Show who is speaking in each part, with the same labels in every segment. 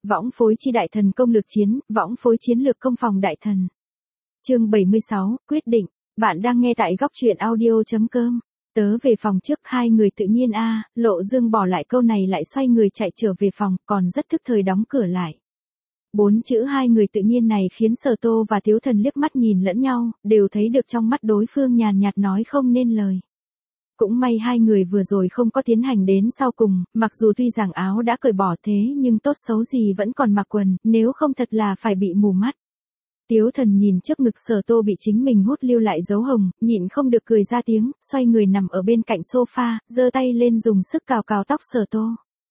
Speaker 1: võng phối chi đại thần công lược chiến, võng phối chiến lược công phòng đại thần. Chương 76, quyết định. Bạn đang nghe tại góc truyện audio.com. Tớ về phòng trước, hai người tự nhiên Lộ Dương bỏ lại câu này lại xoay người chạy trở về phòng, còn rất thức thời đóng cửa lại. 4 chữ hai người tự nhiên này khiến Sở Tô và Tiếu Thần liếc mắt nhìn lẫn nhau, đều thấy được trong mắt đối phương nhàn nhạt nói không nên lời. Cũng may hai người vừa rồi không có tiến hành đến sau cùng, mặc dù tuy rằng áo đã cởi bỏ thế nhưng tốt xấu gì vẫn còn mặc quần, nếu không thật là phải bị mù mắt. Tiếu Thần nhìn trước ngực Sở Tô bị chính mình hút lưu lại dấu hồng, nhịn không được cười ra tiếng, xoay người nằm ở bên cạnh sofa, giơ tay lên dùng sức cào cào tóc Sở Tô.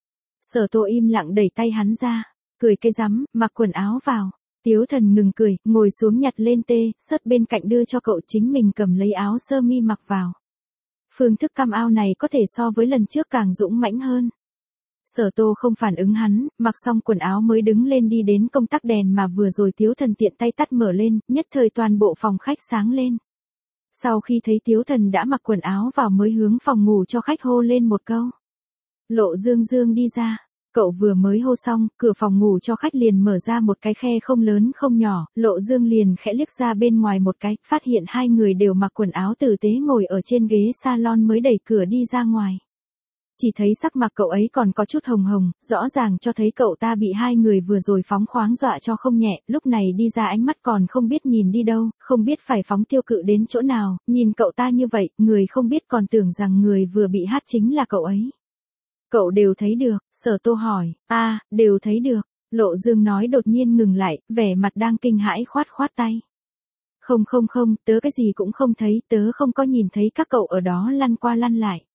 Speaker 1: Sở Tô im lặng đẩy tay hắn ra, cười cái rắm, mặc quần áo vào. Tiếu Thần ngừng cười, ngồi xuống nhặt lên sớt bên cạnh đưa cho cậu, chính mình cầm lấy áo sơ mi mặc vào. Phương thức cam ao này có thể so với lần trước càng dũng mãnh hơn. Sở Tô không phản ứng hắn, mặc xong quần áo mới đứng lên đi đến công tắc đèn mà vừa rồi Tiếu Thần tiện tay tắt mở lên, nhất thời toàn bộ phòng khách sáng lên. Sau khi thấy Tiếu Thần đã mặc quần áo vào mới hướng phòng ngủ cho khách hô lên một câu. Lộ Dương Dương đi ra. Cậu vừa mới hô xong, cửa phòng ngủ cho khách liền mở ra một cái khe không lớn không nhỏ, Lộ Dương liền khẽ liếc ra bên ngoài một cái, phát hiện hai người đều mặc quần áo tử tế ngồi ở trên ghế salon mới đẩy cửa đi ra ngoài. Chỉ thấy sắc mặt cậu ấy còn có chút hồng hồng, rõ ràng cho thấy cậu ta bị hai người vừa rồi phóng khoáng dọa cho không nhẹ, lúc này đi ra ánh mắt còn không biết nhìn đi đâu, không biết phải phóng tiêu cự đến chỗ nào, nhìn cậu ta như vậy, người không biết còn tưởng rằng người vừa bị hát chính là cậu ấy. Cậu đều thấy được, Sở Tô hỏi, đều thấy được, Lộ Dương nói đột nhiên ngừng lại, vẻ mặt đang kinh hãi khoát tay. Không, tớ cái gì cũng không thấy, tớ không có nhìn thấy các cậu ở đó lăn qua lăn lại.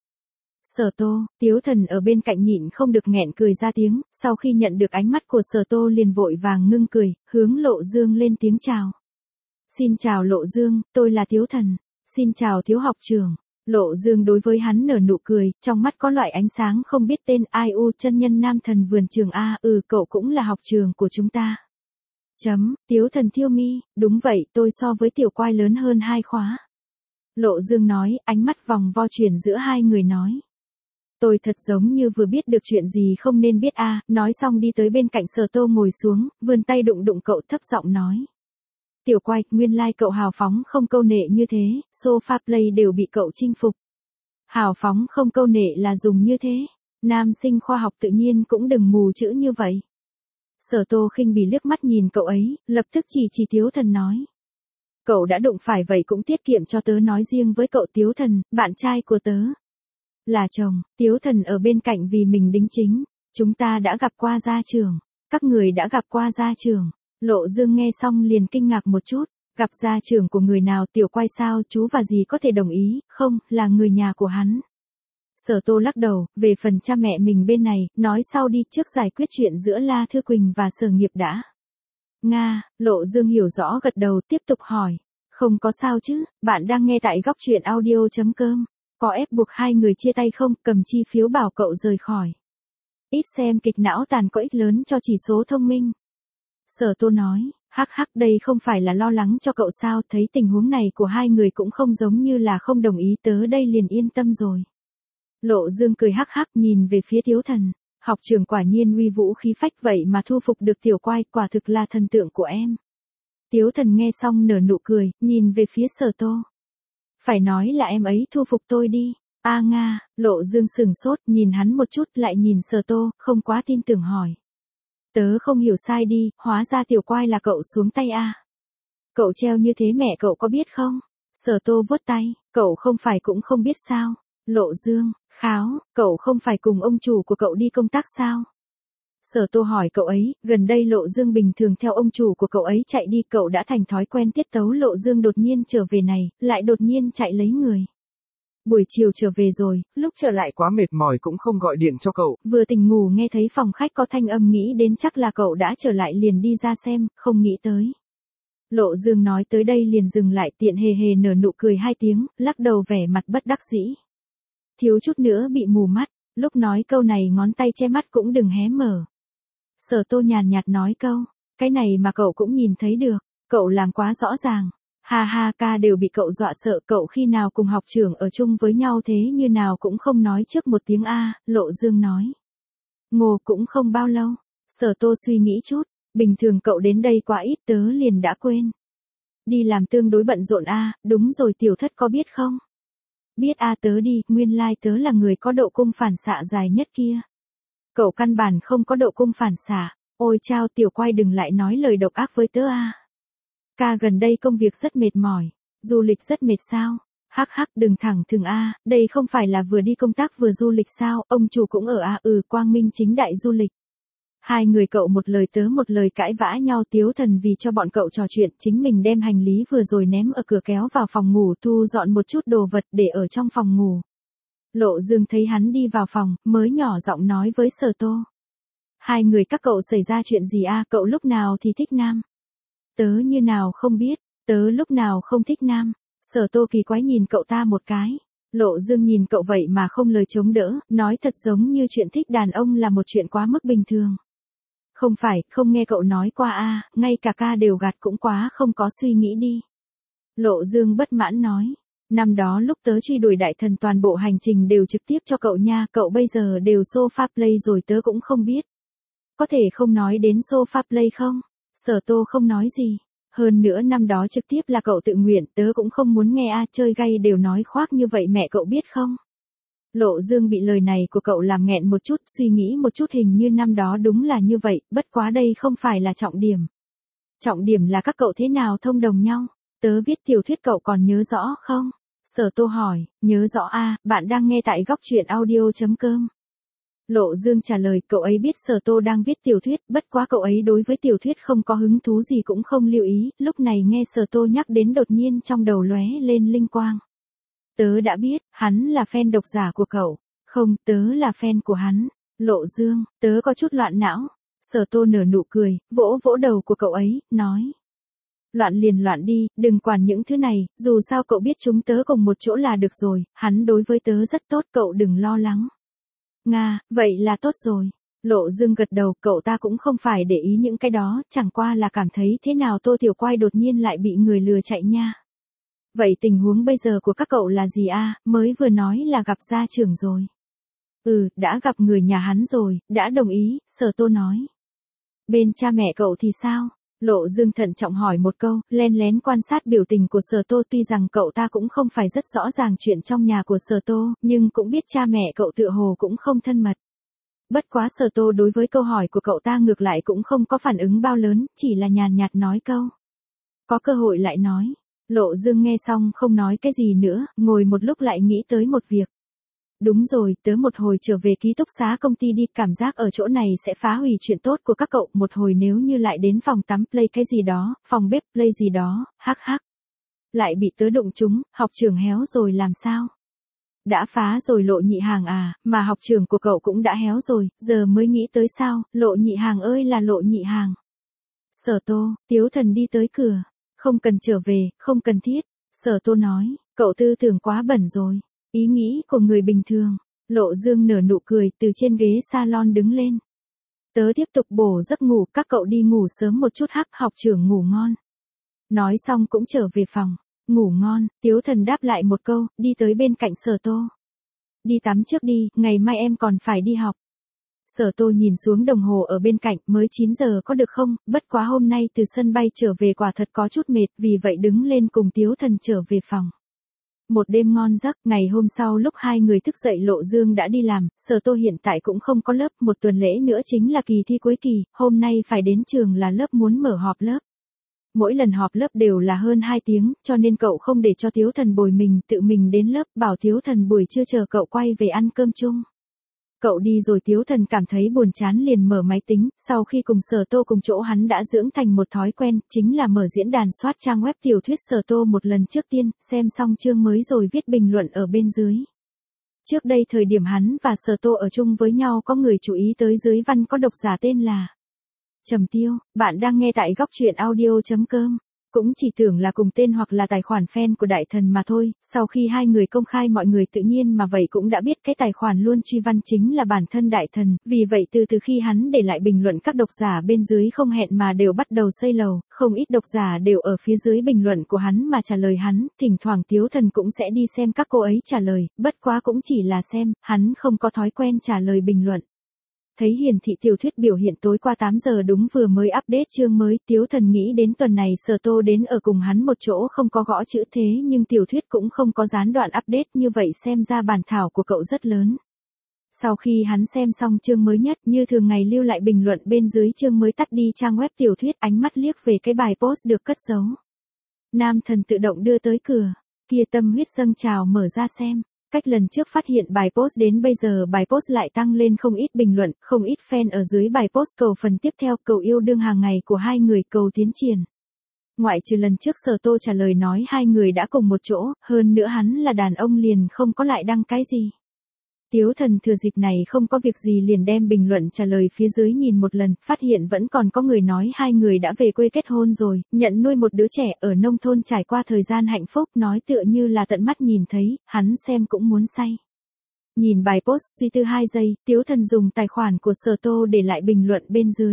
Speaker 1: Sở Tô, Tiếu Thần ở bên cạnh nhịn không được nghẹn cười ra tiếng, sau khi nhận được ánh mắt của Sở Tô liền vội vàng ngưng cười, hướng Lộ Dương lên tiếng chào. Xin chào Lộ Dương, tôi là Tiếu Thần, xin chào Tiếu học trưởng. Lộ Dương đối với hắn nở nụ cười, trong mắt có loại ánh sáng không biết tên. Chân nhân nam thần vườn trường cậu cũng là học trường của chúng ta. Tiếu Thần thiêu mi, đúng vậy, tôi so với Tiểu Quai lớn hơn 2 khóa. Lộ Dương nói, ánh mắt vòng vo chuyển giữa hai người nói. Tôi thật giống như vừa biết được chuyện gì không nên biết nói xong đi tới bên cạnh Sở Tô ngồi xuống, vươn tay đụng cậu thấp giọng nói. Tiểu Quai, nguyên lai cậu hào phóng không câu nệ như thế, sofa play đều bị cậu chinh phục. Hào phóng không câu nệ là dùng như thế, nam sinh khoa học tự nhiên cũng đừng mù chữ như vậy. Sở Tô khinh bỉ liếc mắt nhìn cậu ấy, lập tức chỉ Tiếu Thần nói. Cậu đã đụng phải vậy cũng tiết kiệm cho tớ nói riêng với cậu Tiếu Thần, bạn trai của tớ. Là chồng, Tiếu Thần ở bên cạnh vì mình đính chính, chúng ta đã gặp qua gia trưởng, các người đã gặp qua gia trưởng. Lộ Dương nghe xong liền kinh ngạc một chút, gặp gia trưởng của người nào, Tiểu Quai sao, chú và dì có thể đồng ý, không, là người nhà của hắn. Sở Tô lắc đầu, về phần cha mẹ mình bên này, nói sau đi, trước giải quyết chuyện giữa La Thư Quỳnh và Sở Nghiệp đã. Lộ Dương hiểu rõ gật đầu, tiếp tục hỏi, không có sao chứ, bạn đang nghe tại góc truyện audio.com, có ép buộc hai người chia tay không, cầm chi phiếu bảo cậu rời khỏi. Ít xem kịch não tàn có ích lớn cho chỉ số thông minh. Sở Tô nói, đây không phải là lo lắng cho cậu sao, thấy tình huống này của hai người cũng không giống như là không đồng ý, tớ đây liền yên tâm rồi. Lộ Dương cười nhìn về phía Tiếu Thần, học trưởng quả nhiên uy vũ khí phách vậy mà thu phục được Tiểu Quai, quả thực là thần tượng của em. Tiếu Thần nghe xong nở nụ cười, nhìn về phía Sở Tô. Phải nói là em ấy thu phục tôi đi. Lộ Dương sừng sốt, nhìn hắn một chút lại nhìn Sở Tô, không quá tin tưởng hỏi. Tớ không hiểu sai đi, hóa ra Tiểu Quai là cậu xuống tay Cậu treo như thế mẹ cậu có biết không? Sở Tô vuốt tay, cậu không phải cũng không biết sao? Lộ Dương, cậu không phải cùng ông chủ của cậu đi công tác sao? Sở Tô hỏi cậu ấy, gần đây Lộ Dương bình thường theo ông chủ của cậu ấy chạy đi, cậu đã thành thói quen tiết tấu Lộ Dương đột nhiên trở về này, lại đột nhiên chạy lấy người. Buổi chiều trở về rồi, lúc trở lại
Speaker 2: quá mệt mỏi cũng không gọi điện cho cậu.
Speaker 1: Vừa tỉnh ngủ nghe thấy phòng khách có thanh âm nghĩ đến chắc là cậu đã trở lại liền đi ra xem, không nghĩ tới. Lộ Dương nói tới đây liền dừng lại, tiện hề nở nụ cười 2 tiếng, lắc đầu vẻ mặt bất đắc dĩ. Thiếu chút nữa bị mù mắt, lúc nói câu này ngón tay che mắt cũng đừng hé mở. Sở Tô nhàn nhạt nói câu, cái này mà cậu cũng nhìn thấy được, cậu làm quá rõ ràng. Ca đều bị cậu dọa sợ, cậu khi nào cùng học trưởng ở chung với nhau thế như nào cũng không nói trước một tiếng Lộ Dương nói. Ngô cũng không bao lâu, Sở Tô suy nghĩ chút, bình thường cậu đến đây quá ít tớ liền đã quên. Đi làm tương đối bận rộn a, đúng rồi tiểu thất có biết không? Biết a tớ đi, nguyên lai tớ là người có độ cung phản xạ dài nhất kia. Cậu căn bản không có độ cung phản xạ, ôi chao tiểu quay đừng lại nói lời độc ác với tớ a. Ca gần đây công việc rất mệt mỏi, du lịch rất mệt sao? Hắc hắc đừng thẳng thừng a, đây không phải là vừa đi công tác vừa du lịch sao, ông chủ cũng ở a quang minh chính đại du lịch. Hai người cậu một lời tớ một lời cãi vã nhau Tiếu Thần vì cho bọn cậu trò chuyện chính mình đem hành lý vừa rồi ném ở cửa kéo vào phòng ngủ thu dọn một chút đồ vật để ở trong phòng ngủ. Lộ Dương thấy hắn đi vào phòng, mới nhỏ giọng nói với Sở Tô. Hai người các cậu xảy ra chuyện gì a, cậu lúc nào thì thích nam? Tớ như nào không biết, tớ lúc nào không thích nam. Sở Tô kỳ quái nhìn cậu ta một cái. Lộ Dương nhìn cậu vậy mà không lời chống đỡ, nói thật giống như chuyện thích đàn ông là một chuyện quá mức bình thường. Không phải, không nghe cậu nói qua a, ngay cả ca đều gạt cũng quá không có suy nghĩ đi. Lộ Dương bất mãn nói, năm đó lúc tớ truy đuổi đại thần toàn bộ hành trình đều trực tiếp cho cậu nha, cậu bây giờ đều sofa play rồi tớ cũng không biết. Có thể không nói đến sofa play không? Sở Tô không nói gì. Hơn nữa năm đó trực tiếp là cậu tự nguyện, tớ cũng không muốn nghe a, chơi gay đều nói khoác như vậy mẹ cậu biết không? Lộ Dương bị lời này của cậu làm nghẹn một chút, suy nghĩ một chút hình như năm đó đúng là như vậy, bất quá đây không phải là trọng điểm. Trọng điểm là các cậu thế nào thông đồng nhau, tớ viết tiểu thuyết cậu còn nhớ rõ không? Sở Tô hỏi, nhớ rõ a, bạn đang nghe tại góc truyện audio.com. Lộ Dương trả lời, cậu ấy biết Sở Tô đang viết tiểu thuyết, bất quá cậu ấy đối với tiểu thuyết không có hứng thú gì cũng không lưu ý, lúc này nghe Sở Tô nhắc đến đột nhiên trong đầu lóe lên linh quang. Tớ đã biết, hắn là fan độc giả của cậu. Không, tớ là fan của hắn. Lộ Dương, tớ có chút loạn não. Sở Tô nở nụ cười, vỗ vỗ đầu của cậu ấy, nói. Loạn liền loạn đi, đừng quản những thứ này, dù sao cậu biết chúng tớ cùng một chỗ là được rồi, hắn đối với tớ rất tốt, cậu đừng lo lắng. Nga, vậy là tốt rồi. Lộ Dương gật đầu, cậu ta cũng không phải để ý những cái đó, chẳng qua là cảm thấy thế nào Tô Tiểu Quai đột nhiên lại bị người lừa chạy nha. Vậy tình huống bây giờ của các cậu là gì a? Mới vừa nói là gặp gia trưởng rồi. Đã gặp người nhà hắn rồi, đã đồng ý, Sở Tô nói. Bên cha mẹ cậu thì sao? Lộ Dương thận trọng hỏi một câu, len lén quan sát biểu tình của Sở Tô, tuy rằng cậu ta cũng không phải rất rõ ràng chuyện trong nhà của Sở Tô, nhưng cũng biết cha mẹ cậu tựa hồ cũng không thân mật. Bất quá Sở Tô đối với câu hỏi của cậu ta ngược lại cũng không có phản ứng bao lớn, chỉ là nhàn nhạt nói câu. Có cơ hội lại nói. Lộ Dương nghe xong không nói cái gì nữa, ngồi một lúc lại nghĩ tới một việc. Đúng rồi, tớ một hồi trở về ký túc xá công ty đi, cảm giác ở chỗ này sẽ phá hủy chuyện tốt của các cậu, một hồi nếu như lại đến phòng tắm play cái gì đó, phòng bếp play gì đó, hắc hắc. Lại bị tớ đụng trúng, học trưởng héo rồi làm sao? Đã phá rồi Lộ Nhị Hàng à, mà học trưởng của cậu cũng đã héo rồi, giờ mới nghĩ tới sao, Lộ Nhị Hàng ơi là Lộ Nhị Hàng. Sở Tô, Tiếu Thần đi tới cửa. Không cần trở về, không cần thiết. Sở Tô nói, cậu tư tưởng quá bẩn rồi. Ý nghĩ của người bình thường. Lộ Dương nở nụ cười từ trên ghế salon đứng lên. Tớ tiếp tục bổ giấc ngủ, các cậu đi ngủ sớm một chút hắc, học trưởng ngủ ngon. Nói xong cũng trở về phòng. Ngủ ngon, Tiếu Thần đáp lại một câu, đi tới bên cạnh Sở Tô. Đi tắm trước đi, ngày mai em còn phải đi học. Sở Tô nhìn xuống đồng hồ ở bên cạnh, mới 9 giờ có được không, bất quá hôm nay từ sân bay trở về quả thật có chút mệt, vì vậy đứng lên cùng Tiếu Thần trở về phòng. Một đêm ngon giấc, ngày hôm sau lúc hai người thức dậy Lộ Dương đã đi làm, Sở Tô hiện tại cũng không có lớp, một tuần lễ nữa chính là kỳ thi cuối kỳ, hôm nay phải đến trường là lớp muốn mở họp lớp. Mỗi lần họp lớp đều là hơn 2 tiếng, cho nên cậu không để cho Tiếu Thần bồi mình, tự mình đến lớp, bảo Tiếu Thần buổi trưa chờ cậu quay về ăn cơm chung. Cậu đi rồi Tiếu Thần cảm thấy buồn chán liền mở máy tính, sau khi cùng Sở Tô cùng chỗ hắn đã dưỡng thành một thói quen, chính là mở diễn đàn soát trang web tiểu thuyết Sở Tô một lần trước tiên, xem xong chương mới rồi viết bình luận ở bên dưới. Trước đây thời điểm hắn và Sở Tô ở chung với nhau có người chú ý tới dưới văn có độc giả tên là Trầm Tiêu, bạn đang nghe tại góc truyện audio.com. Cũng chỉ tưởng là cùng tên hoặc là tài khoản fan của đại thần mà thôi, sau khi hai người công khai mọi người tự nhiên mà vậy cũng đã biết cái tài khoản luôn truy văn chính là bản thân đại thần, vì vậy từ khi hắn để lại bình luận các độc giả bên dưới không hẹn mà đều bắt đầu xây lầu, không ít độc giả đều ở phía dưới bình luận của hắn mà trả lời hắn, thỉnh thoảng Tiếu Thần cũng sẽ đi xem các cô ấy trả lời, bất quá cũng chỉ là xem, hắn không có thói quen trả lời bình luận. Thấy hiển thị tiểu thuyết biểu hiện tối qua 8 giờ đúng vừa mới update chương mới, Tiếu Thần nghĩ đến tuần này Sở Tô đến ở cùng hắn một chỗ không có gõ chữ thế nhưng tiểu thuyết cũng không có gián đoạn update, như vậy xem ra bản thảo của cậu rất lớn. Sau khi hắn xem xong chương mới nhất, như thường ngày lưu lại bình luận bên dưới chương mới, tắt đi trang web tiểu thuyết, ánh mắt liếc về cái bài post được cất giấu. Nam thần tự động đưa tới cửa, kia tâm huyết dâng trào mở ra xem. Cách lần trước phát hiện bài post đến bây giờ bài post lại tăng lên không ít bình luận, không ít fan ở dưới bài post cầu phần tiếp theo, cầu yêu đương hàng ngày của hai người, cầu tiến triển. Ngoại trừ lần trước Sở Tô trả lời nói hai người đã cùng một chỗ, hơn nữa hắn là đàn ông liền không có lại đăng cái gì. Tiếu Thần thừa dịp này không có việc gì liền đem bình luận trả lời phía dưới nhìn một lần, phát hiện vẫn còn có người nói hai người đã về quê kết hôn rồi, nhận nuôi một đứa trẻ ở nông thôn, trải qua thời gian hạnh phúc, nói tựa như là tận mắt nhìn thấy, hắn xem cũng muốn say. Nhìn bài post suy tư 2 giây, Tiếu Thần dùng tài khoản của Sở Tô để lại bình luận bên dưới.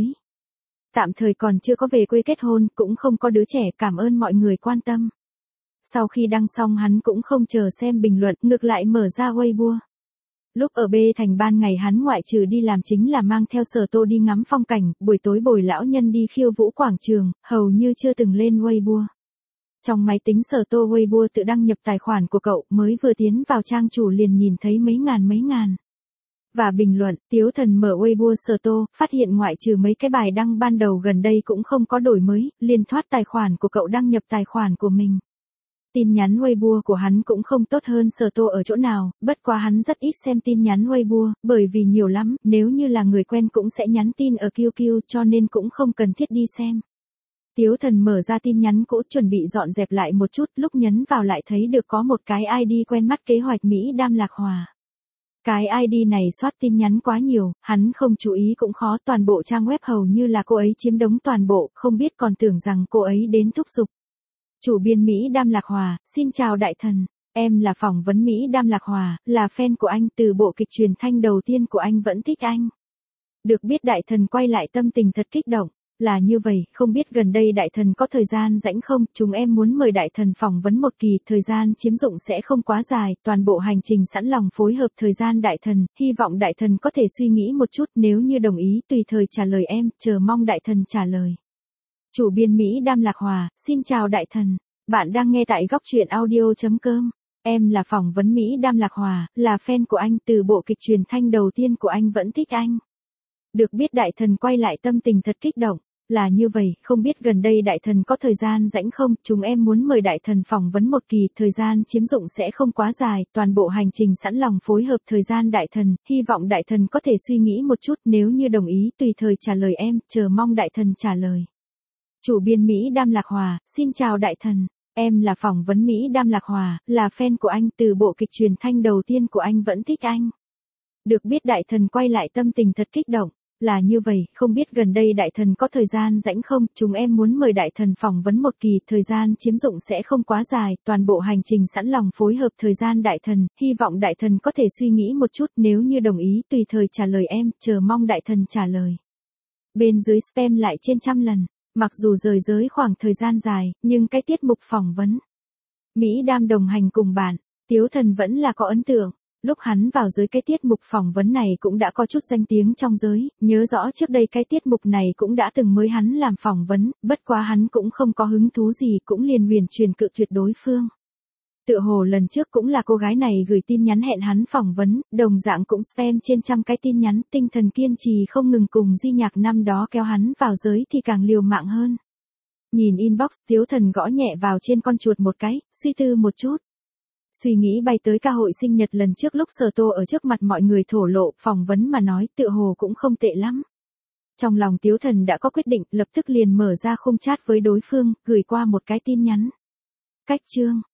Speaker 1: Tạm thời còn chưa có về quê kết hôn, cũng không có đứa trẻ, cảm ơn mọi người quan tâm. Sau khi đăng xong hắn cũng không chờ xem bình luận, ngược lại mở ra Weibo. Lúc ở B thành ban ngày hắn ngoại trừ đi làm chính là mang theo Sở Tô đi ngắm phong cảnh, buổi tối bồi lão nhân đi khiêu vũ quảng trường, hầu như chưa từng lên Weibo. Trong máy tính Sở Tô Weibo tự đăng nhập tài khoản của cậu, mới vừa tiến vào trang chủ liền nhìn thấy mấy ngàn. Và bình luận, Tiếu Thần mở Weibo Sở Tô, phát hiện ngoại trừ mấy cái bài đăng ban đầu gần đây cũng không có đổi mới, liền thoát tài khoản của cậu đăng nhập tài khoản của mình. Tin nhắn Weibo của hắn cũng không tốt hơn Sở Tô ở chỗ nào, bất quá hắn rất ít xem tin nhắn Weibo, bởi vì nhiều lắm, nếu như là người quen cũng sẽ nhắn tin ở QQ, cho nên cũng không cần thiết đi xem. Tiếu Thần mở ra tin nhắn cũ, chuẩn bị dọn dẹp lại một chút, lúc nhấn vào lại thấy được có một cái ID quen mắt, kế hoạch Mỹ Đam Lạc Hòa. Cái ID này soát tin nhắn quá nhiều, hắn không chú ý cũng khó, toàn bộ trang web hầu như là cô ấy chiếm đống toàn bộ, không biết còn tưởng rằng cô ấy đến thúc giục. Chủ biên Mỹ Đam Lạc Hòa, xin chào đại thần, em là phỏng vấn Mỹ Đam Lạc Hòa, là fan của anh, từ bộ kịch truyền thanh đầu tiên của anh vẫn thích anh. Được biết đại thần quay lại tâm tình thật kích động, là như vậy, không biết gần đây đại thần có thời gian rảnh không, chúng em muốn mời đại thần phỏng vấn một kỳ, thời gian chiếm dụng sẽ không quá dài, toàn bộ hành trình sẵn lòng phối hợp thời gian đại thần, hy vọng đại thần có thể suy nghĩ một chút, nếu như đồng ý tùy thời trả lời em, chờ mong đại thần trả lời. Chủ biên Mỹ Đam Lạc Hòa, xin chào đại thần. Bạn đang nghe tại góc truyện audio.com. Em là phỏng vấn Mỹ Đam Lạc Hòa, là fan của anh, từ bộ kịch truyền thanh đầu tiên của anh vẫn thích anh. Được biết đại thần quay lại tâm tình thật kích động, là như vậy, không biết gần đây đại thần có thời gian rảnh không, chúng em muốn mời đại thần phỏng vấn một kỳ, thời gian chiếm dụng sẽ không quá dài, toàn bộ hành trình sẵn lòng phối hợp thời gian đại thần, hy vọng đại thần có thể suy nghĩ một chút, nếu như đồng ý tùy thời trả lời em, chờ mong đại thần trả lời. Chủ biên Mỹ Đam Lạc Hòa, xin chào đại thần. Em là phỏng vấn Mỹ Đam Lạc Hòa, là fan của anh, từ bộ kịch truyền thanh đầu tiên của anh vẫn thích anh. Được biết đại thần quay lại tâm tình thật kích động, là như vậy, không biết gần đây đại thần có thời gian rảnh không, chúng em muốn mời đại thần phỏng vấn một kỳ, thời gian chiếm dụng sẽ không quá dài, toàn bộ hành trình sẵn lòng phối hợp thời gian đại thần, hy vọng đại thần có thể suy nghĩ một chút, nếu như đồng ý tùy thời trả lời em, chờ mong đại thần trả lời. Bên dưới spam lại trên 100 lần. Mặc dù rời giới khoảng thời gian dài, nhưng cái tiết mục phỏng vấn Mỹ Đam đồng hành cùng bạn, Tiếu Thần vẫn là có ấn tượng. Lúc hắn vào giới cái tiết mục phỏng vấn này cũng đã có chút danh tiếng trong giới, nhớ rõ trước đây cái tiết mục này cũng đã từng mới hắn làm phỏng vấn, bất quá hắn cũng không có hứng thú gì, cũng liền huyền truyền cự tuyệt đối phương. Tựa hồ lần trước cũng là cô gái này gửi tin nhắn hẹn hắn phỏng vấn, đồng dạng cũng spam trên 100 cái tin nhắn, tinh thần kiên trì không ngừng cùng Di Nhạc năm đó kéo hắn vào giới thì càng liều mạng hơn. Nhìn inbox Tiếu Thần gõ nhẹ vào trên con chuột một cái, suy tư một chút. Suy nghĩ bay tới ca hội sinh nhật lần trước lúc Sở Tô ở trước mặt mọi người thổ lộ, phỏng vấn mà nói tựa hồ cũng không tệ lắm. Trong lòng Tiếu Thần đã có quyết định, lập tức liền mở ra khung chat với đối phương, gửi qua một cái tin nhắn. Cách chương.